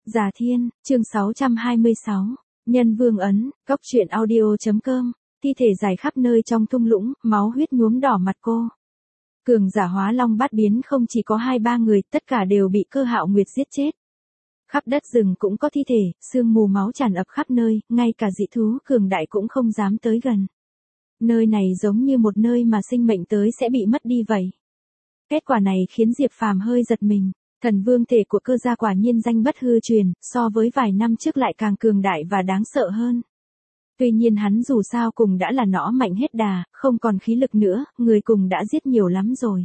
Già Thiên, chương 626, Nhân Vương Ấn, Cóc truyện audio.com, thi thể dài khắp nơi trong thung lũng, máu huyết nhuốm đỏ mặt cô. Cường giả hóa long bát biến không chỉ có 2-3 người, tất cả đều bị Cơ Hạo Nguyệt giết chết. Khắp đất rừng cũng có thi thể, sương mù máu tràn ập khắp nơi, ngay cả dị thú cường đại cũng không dám tới gần. Nơi này giống như một nơi mà sinh mệnh tới sẽ bị mất đi vậy. Kết quả này khiến Diệp Phàm hơi giật mình. Thần vương thể của Cơ gia quả nhiên danh bất hư truyền, so với vài năm trước lại càng cường đại và đáng sợ hơn. Tuy nhiên hắn dù sao cùng đã là nỏ mạnh hết đà, không còn khí lực nữa, người cùng đã giết nhiều lắm rồi.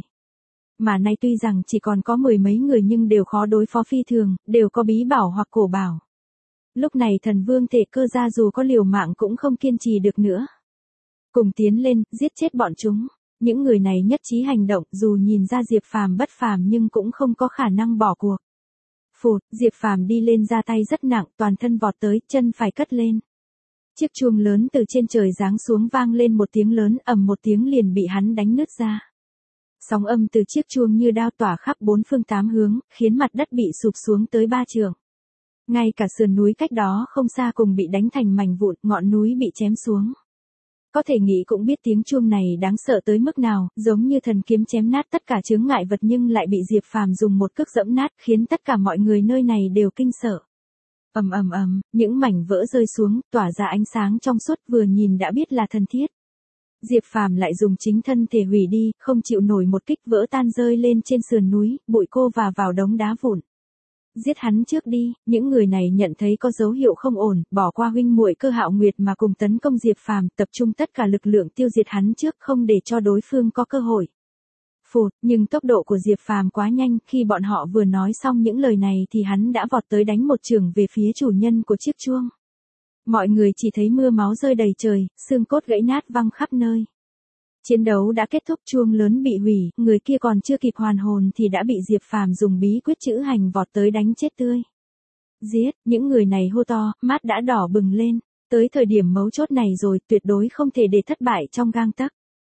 Mà nay tuy rằng chỉ còn có 10 mấy người nhưng đều khó đối phó phi thường, đều có bí bảo hoặc cổ bảo. Lúc này thần vương thể Cơ gia dù có liều mạng cũng không kiên trì được nữa. Cùng tiến lên, giết chết bọn chúng. Những người này nhất trí hành động, dù nhìn ra Diệp Phàm bất phàm nhưng cũng không có khả năng bỏ cuộc. Phụt, Diệp Phàm đi lên ra tay rất nặng, toàn thân vọt tới, chân phải cất lên. Chiếc chuông lớn từ trên trời giáng xuống vang lên một tiếng lớn, ầm một tiếng liền bị hắn đánh nứt ra. Sóng âm từ chiếc chuông như đao tỏa khắp 4 phương 8 hướng, khiến mặt đất bị sụp xuống tới 3 trượng. Ngay cả sườn núi cách đó không xa cùng bị đánh thành mảnh vụn, ngọn núi bị chém xuống. Có thể nghĩ cũng biết tiếng chuông này đáng sợ tới mức nào, giống như thần kiếm chém nát tất cả chướng ngại vật nhưng lại bị Diệp Phàm dùng một cước dẫm nát, khiến tất cả mọi người nơi này đều kinh sợ. Ầm ầm ầm, những mảnh vỡ rơi xuống, tỏa ra ánh sáng trong suốt, vừa nhìn đã biết là thần thiết. Diệp Phàm lại dùng chính thân thể hủy đi, không chịu nổi một kích vỡ tan rơi lên trên sườn núi, bụi cô và vào đống đá vụn. Giết hắn trước đi, những người này nhận thấy có dấu hiệu không ổn, bỏ qua huynh muội Cơ Hạo Nguyệt mà cùng tấn công Diệp Phàm, tập trung tất cả lực lượng tiêu diệt hắn trước, không để cho đối phương có cơ hội. Phụt, nhưng tốc độ của Diệp Phàm quá nhanh, khi bọn họ vừa nói xong những lời này thì hắn đã vọt tới đánh một chưởng về phía chủ nhân của chiếc chuông. Mọi người chỉ thấy mưa máu rơi đầy trời, xương cốt gãy nát văng khắp nơi. Chiến đấu đã kết thúc, chuông lớn bị hủy, người kia còn chưa kịp hoàn hồn thì đã bị Diệp Phàm dùng bí quyết chữ hành vọt tới đánh chết tươi. Giết, những người này hô to, mắt đã đỏ bừng lên, tới thời điểm mấu chốt này rồi, tuyệt đối không thể để thất bại trong gang tấc.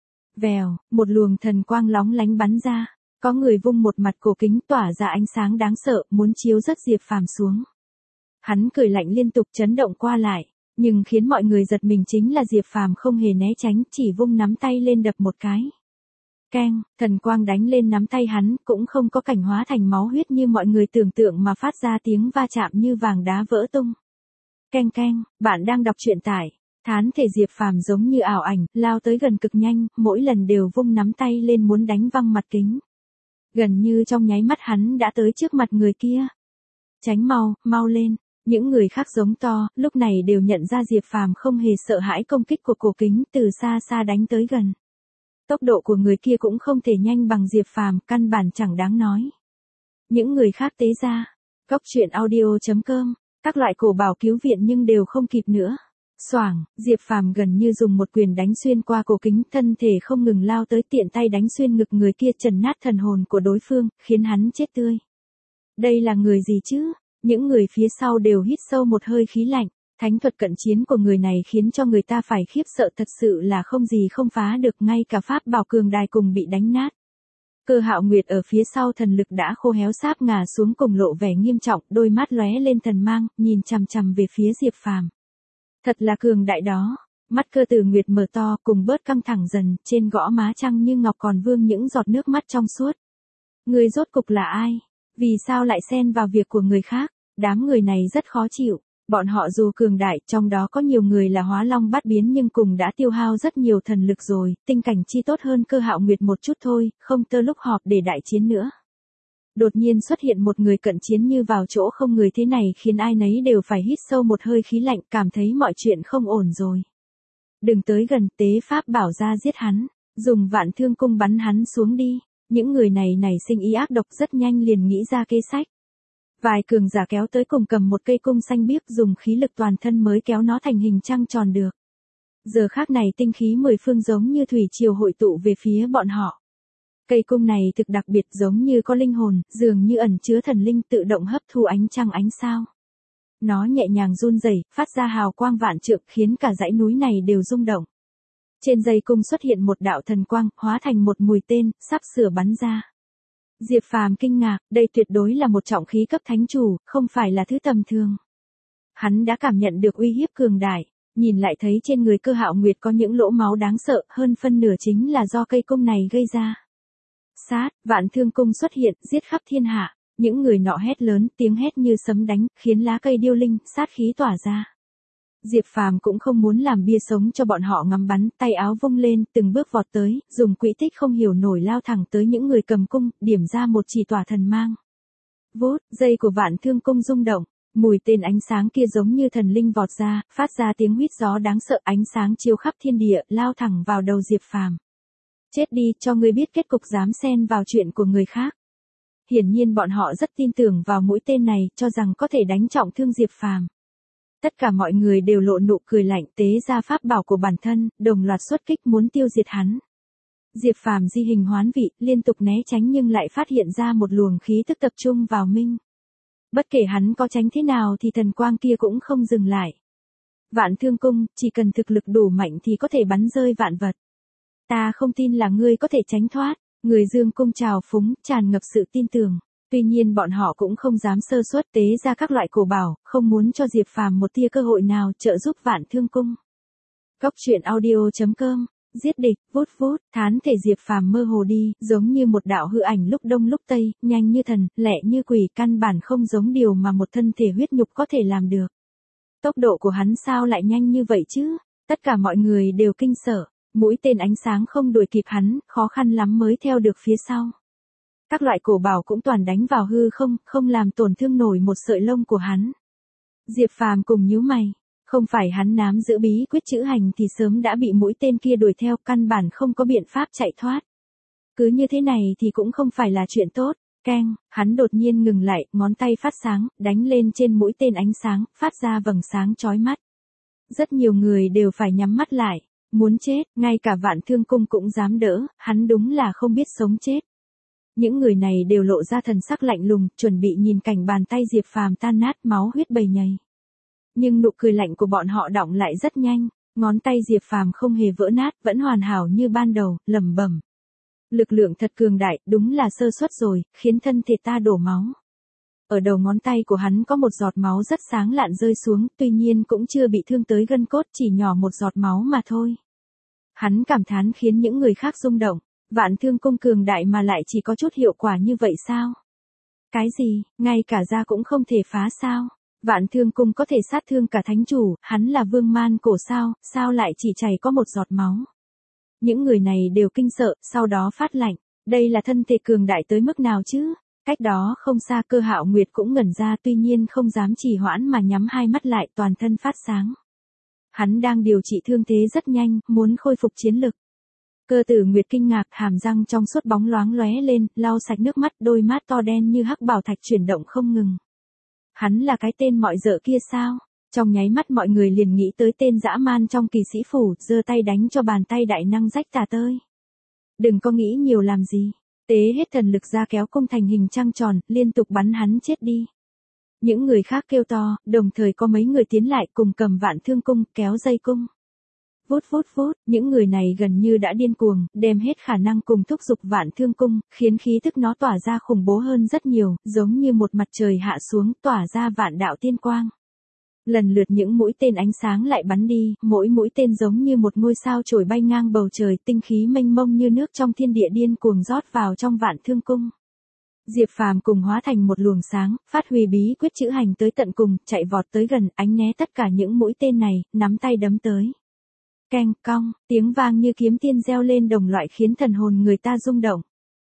Vèo, một luồng thần quang lóng lánh bắn ra, có người vung một mặt cổ kính tỏa ra ánh sáng đáng sợ, muốn chiếu rớt Diệp Phàm xuống. Hắn cười lạnh liên tục chấn động qua lại. Nhưng khiến mọi người giật mình chính là Diệp Phàm không hề né tránh, chỉ vung nắm tay lên đập một cái. Keng, thần quang đánh lên nắm tay hắn, cũng không có cảnh hóa thành máu huyết như mọi người tưởng tượng mà phát ra tiếng va chạm như vàng đá vỡ tung. Keng keng, bạn đang đọc truyện tại Thán thể Diệp Phàm giống như ảo ảnh, lao tới gần cực nhanh, mỗi lần đều vung nắm tay lên muốn đánh văng mặt kính. Gần như trong nháy mắt hắn đã tới trước mặt người kia. Tránh mau, mau lên. Những người khác giống to, lúc này đều nhận ra Diệp Phàm không hề sợ hãi công kích của cổ kính, từ xa xa đánh tới gần. Tốc độ của người kia cũng không thể nhanh bằng Diệp Phàm, căn bản chẳng đáng nói. Những người khác tế ra, Cóc truyện audio.com, các loại cổ bảo cứu viện nhưng đều không kịp nữa. Xoảng, Diệp Phàm gần như dùng một quyền đánh xuyên qua cổ kính, thân thể không ngừng lao tới, tiện tay đánh xuyên ngực người kia, trần nát thần hồn của đối phương, khiến hắn chết tươi. Đây là người gì chứ? Những người phía sau đều hít sâu một hơi khí lạnh, thánh thuật cận chiến của người này khiến cho người ta phải khiếp sợ, thật sự là không gì không phá được, ngay cả pháp bảo cường đài cùng bị đánh nát. Cơ Hạo Nguyệt ở phía sau thần lực đã khô héo sáp ngả xuống cùng lộ vẻ nghiêm trọng, đôi mắt lóe lên thần mang, nhìn chằm chằm về phía Diệp Phàm. Thật là cường đại đó. Mắt Cơ Tử Nguyệt mở to cùng bớt căng thẳng dần, trên gõ má trăng như ngọc còn vương những giọt nước mắt trong suốt. Người rốt cục là ai? Vì sao lại xen vào việc của người khác? Đám người này rất khó chịu, bọn họ dù cường đại, trong đó có nhiều người là hóa long bát biến nhưng cùng đã tiêu hao rất nhiều thần lực rồi, tinh cảnh chi tốt hơn Cơ Hạo Nguyệt một chút thôi, không tơ lúc họp để đại chiến nữa. Đột nhiên xuất hiện một người cận chiến như vào chỗ không người thế này khiến ai nấy đều phải hít sâu một hơi khí lạnh, cảm thấy mọi chuyện không ổn rồi. Đừng tới gần, tế pháp bảo ra giết hắn, dùng vạn thương cung bắn hắn xuống đi. Những người này nảy sinh ý ác độc, rất nhanh liền nghĩ ra kế sách. Vài cường giả kéo tới cùng cầm một cây cung xanh biếc, dùng khí lực toàn thân mới kéo nó thành hình trăng tròn được. Giờ khác này tinh khí 10 phương giống như thủy triều hội tụ về phía bọn họ. Cây cung này thực đặc biệt, giống như có linh hồn, dường như ẩn chứa thần linh, tự động hấp thu ánh trăng ánh sao. Nó nhẹ nhàng run rẩy, phát ra hào quang vạn trượng, khiến cả dãy núi này đều rung động. Trên dây cung xuất hiện một đạo thần quang, hóa thành một mũi tên, sắp sửa bắn ra. Diệp Phàm kinh ngạc, đây tuyệt đối là một trọng khí cấp thánh chủ, không phải là thứ tầm thường. Hắn đã cảm nhận được uy hiếp cường đại, nhìn lại thấy trên người Cơ Hạo Nguyệt có những lỗ máu đáng sợ, hơn phân nửa chính là do cây cung này gây ra. Sát, Vạn Thương Cung xuất hiện, giết khắp thiên hạ, những người nọ hét lớn, tiếng hét như sấm đánh, khiến lá cây điêu linh, sát khí tỏa ra. Diệp Phàm cũng không muốn làm bia sống cho bọn họ ngắm bắn, tay áo vung lên, từng bước vọt tới, dùng quỹ tích không hiểu nổi lao thẳng tới những người cầm cung, điểm ra một chỉ tỏa thần mang. Vút, dây của Vạn Thương Cung rung động, mùi tên ánh sáng kia giống như thần linh vọt ra, phát ra tiếng huýt gió đáng sợ, ánh sáng chiếu khắp thiên địa, lao thẳng vào đầu Diệp Phàm. Chết đi, cho ngươi biết kết cục dám xen vào chuyện của người khác. Hiển nhiên bọn họ rất tin tưởng vào mũi tên này, cho rằng có thể đánh trọng thương Diệp Phàm. Tất cả mọi người đều lộ nụ cười lạnh, tế ra pháp bảo của bản thân, đồng loạt xuất kích muốn tiêu diệt hắn. Diệp Phàm di hình hoán vị, liên tục né tránh nhưng lại phát hiện ra một luồng khí tức tập trung vào mình. Bất kể hắn có tránh thế nào thì thần quang kia cũng không dừng lại. Vạn Thương Cung, chỉ cần thực lực đủ mạnh thì có thể bắn rơi vạn vật. Ta không tin là ngươi có thể tránh thoát. Người Dương Cung trào phúng, tràn ngập sự tin tưởng. Tuy nhiên bọn họ cũng không dám sơ suất, tế ra các loại cổ bảo, không muốn cho Diệp Phàm một tia cơ hội nào trợ giúp Vạn Thương Cung. Cốc truyện audio.com, giết địch, vút vút, thán thể Diệp Phàm mơ hồ đi, giống như một đạo hư ảnh lúc đông lúc tây, nhanh như thần, lẹ như quỷ, căn bản không giống điều mà một thân thể huyết nhục có thể làm được. Tốc độ của hắn sao lại nhanh như vậy chứ? Tất cả mọi người đều kinh sợ. Mũi tên ánh sáng không đuổi kịp hắn, khó khăn lắm mới theo được phía sau. Các loại cổ bảo cũng toàn đánh vào hư không, không làm tổn thương nổi một sợi lông của hắn. Diệp Phàm cùng nhíu mày, không phải hắn nắm giữ bí quyết chữ hành thì sớm đã bị mũi tên kia đuổi theo, căn bản không có biện pháp chạy thoát. Cứ như thế này thì cũng không phải là chuyện tốt. Keng, hắn đột nhiên ngừng lại, ngón tay phát sáng, đánh lên trên mũi tên ánh sáng, phát ra vầng sáng chói mắt. Rất nhiều người đều phải nhắm mắt lại. Muốn chết, ngay cả Vạn Thương Cung cũng dám đỡ, hắn đúng là không biết sống chết. Những người này đều lộ ra thần sắc lạnh lùng, chuẩn bị nhìn cảnh bàn tay Diệp Phàm tan nát, máu huyết bầy nhầy. Nhưng nụ cười lạnh của bọn họ đọng lại rất nhanh, ngón tay Diệp Phàm không hề vỡ nát, vẫn hoàn hảo như ban đầu, lẩm bẩm. Lực lượng thật cường đại, đúng là sơ suất rồi, khiến thân thể ta đổ máu. Ở đầu ngón tay của hắn có một giọt máu rất sáng lạn rơi xuống, tuy nhiên cũng chưa bị thương tới gân cốt, chỉ nhỏ một giọt máu mà thôi. Hắn cảm thán khiến những người khác rung động, Vạn Thương Cung cường đại mà lại chỉ có chút hiệu quả như vậy sao? Cái gì, ngay cả ra cũng không thể phá sao? Vạn Thương Cung có thể sát thương cả thánh chủ, hắn là vương man cổ sao lại chỉ chảy có một giọt máu? Những người này đều kinh sợ, sau đó phát lạnh, đây là thân thể cường đại tới mức nào chứ? Cách đó không xa Cơ Hạo Nguyệt cũng ngẩn ra, tuy nhiên không dám trì hoãn mà nhắm hai mắt lại, toàn thân phát sáng. Hắn đang điều trị thương thế rất nhanh, muốn khôi phục chiến lực. Cơ Tử Nguyệt kinh ngạc, hàm răng trong suốt bóng loáng lóe lên, lau sạch nước mắt, đôi mắt to đen như hắc bảo thạch chuyển động không ngừng. Hắn là cái tên mọi dợ kia sao? Trong nháy mắt mọi người liền nghĩ tới tên dã man trong Kỳ Sĩ Phủ, giơ tay đánh cho bàn tay đại năng rách tả tơi. Đừng có nghĩ nhiều làm gì. Tế hết thần lực ra kéo cung thành hình trăng tròn, liên tục bắn hắn chết đi. Những người khác kêu to, đồng thời có mấy người tiến lại cùng cầm Vạn Thương Cung, kéo dây cung. Vút vút vút, những người này gần như đã điên cuồng, đem hết khả năng cùng thúc giục Vạn Thương Cung, khiến khí tức nó tỏa ra khủng bố hơn rất nhiều, giống như một mặt trời hạ xuống, tỏa ra vạn đạo tiên quang. Lần lượt những mũi tên ánh sáng lại bắn đi, mỗi mũi tên giống như một ngôi sao trổi bay ngang bầu trời, tinh khí mênh mông như nước trong thiên địa điên cuồng rót vào trong Vạn Thương Cung. Diệp Phàm cùng hóa thành một luồng sáng, phát huy bí quyết chữ hành tới tận cùng, chạy vọt tới gần, ánh né tất cả những mũi tên này, nắm tay đấm tới. Keng, cong, tiếng vang như kiếm tiên reo lên đồng loại khiến thần hồn người ta rung động.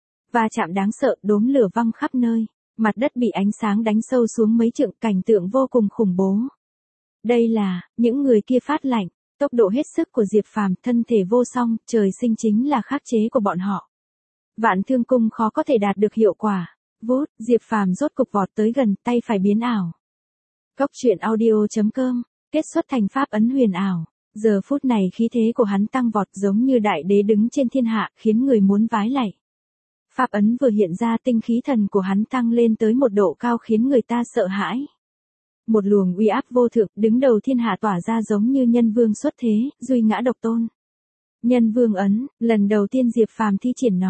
Va chạm đáng sợ, đốm lửa văng khắp nơi, mặt đất bị ánh sáng đánh sâu xuống mấy trượng, cảnh tượng vô cùng khủng bố. Đây là, những người kia phát lạnh, tốc độ hết sức của Diệp Phàm, thân thể vô song, trời sinh chính là khắc chế của bọn họ. Vạn Thương Cung khó có thể đạt được hiệu quả. Vút, Diệp Phàm rốt cục vọt tới gần, tay phải biến ảo. Cốc truyện audio.com, kết xuất thành pháp ấn huyền ảo. Giờ phút này khí thế của hắn tăng vọt giống như đại đế đứng trên thiên hạ, khiến người muốn vái lạy. Pháp ấn vừa hiện ra, tinh khí thần của hắn tăng lên tới một độ cao khiến người ta sợ hãi. Một luồng uy áp vô thượng, đứng đầu thiên hạ tỏa ra giống như nhân vương xuất thế, duy ngã độc tôn. Nhân vương ấn, lần đầu tiên Diệp Phàm thi triển nó.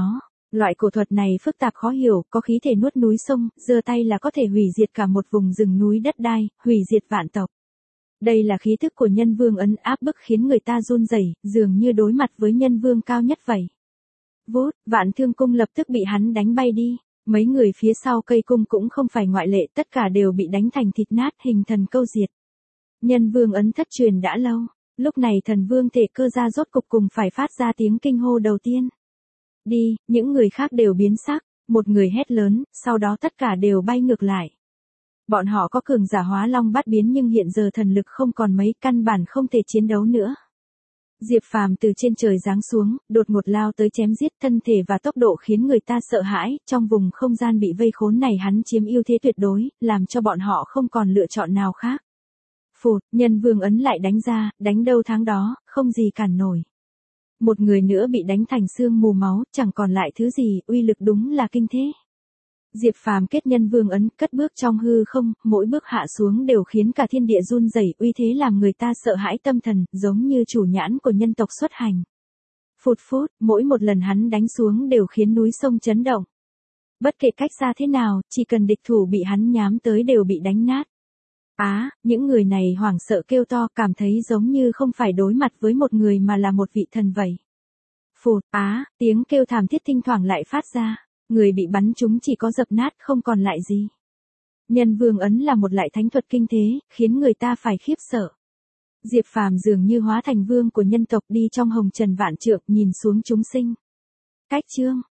Loại cổ thuật này phức tạp khó hiểu, có khí thể nuốt núi sông, giơ tay là có thể hủy diệt cả một vùng rừng núi đất đai, hủy diệt vạn tộc. Đây là khí thức của nhân vương ấn, áp bức khiến người ta run rẩy, dường như đối mặt với nhân vương cao nhất vậy. Vút, Vạn Thương cung lập tức bị hắn đánh bay đi. Mấy người phía sau cây cung cũng không phải ngoại lệ, tất cả đều bị đánh thành thịt nát, hình thần câu diệt. Nhân vương ấn thất truyền đã lâu, lúc này thần vương Tề Cơ Gia rốt cục cùng phải phát ra tiếng kinh hô đầu tiên. Đi, những người khác đều biến sắc, một người hét lớn, sau đó tất cả đều bay ngược lại. Bọn họ có cường giả hóa long bát biến nhưng hiện giờ thần lực không còn mấy, căn bản không thể chiến đấu nữa. Diệp Phàm từ trên trời giáng xuống, đột ngột lao tới chém giết, thân thể và tốc độ khiến người ta sợ hãi, trong vùng không gian bị vây khốn này hắn chiếm ưu thế tuyệt đối, làm cho bọn họ không còn lựa chọn nào khác. Phụt, nhân vương ấn lại đánh ra, đánh đâu thắng đó, không gì cản nổi. Một người nữa bị đánh thành xương mù máu, chẳng còn lại thứ gì, uy lực đúng là kinh thế. Diệp Phàm kết nhân vương ấn, cất bước trong hư không, mỗi bước hạ xuống đều khiến cả thiên địa run rẩy, uy thế làm người ta sợ hãi tâm thần, giống như chủ nhãn của nhân tộc xuất hành. Phụt phút, mỗi một lần hắn đánh xuống đều khiến núi sông chấn động. Bất kể cách xa thế nào, chỉ cần địch thủ bị hắn nhắm tới đều bị đánh nát. Những người này hoảng sợ kêu to, cảm thấy giống như không phải đối mặt với một người mà là một vị thần vậy. Phụt, tiếng kêu thảm thiết thỉnh thoảng lại phát ra. Người bị bắn trúng chỉ có dập nát, không còn lại gì. Nhân vương ấn là một loại thánh thuật kinh thế, khiến người ta phải khiếp sợ. Diệp Phàm dường như hóa thành vương của nhân tộc, đi trong hồng trần vạn trượng, nhìn xuống chúng sinh. Cách chương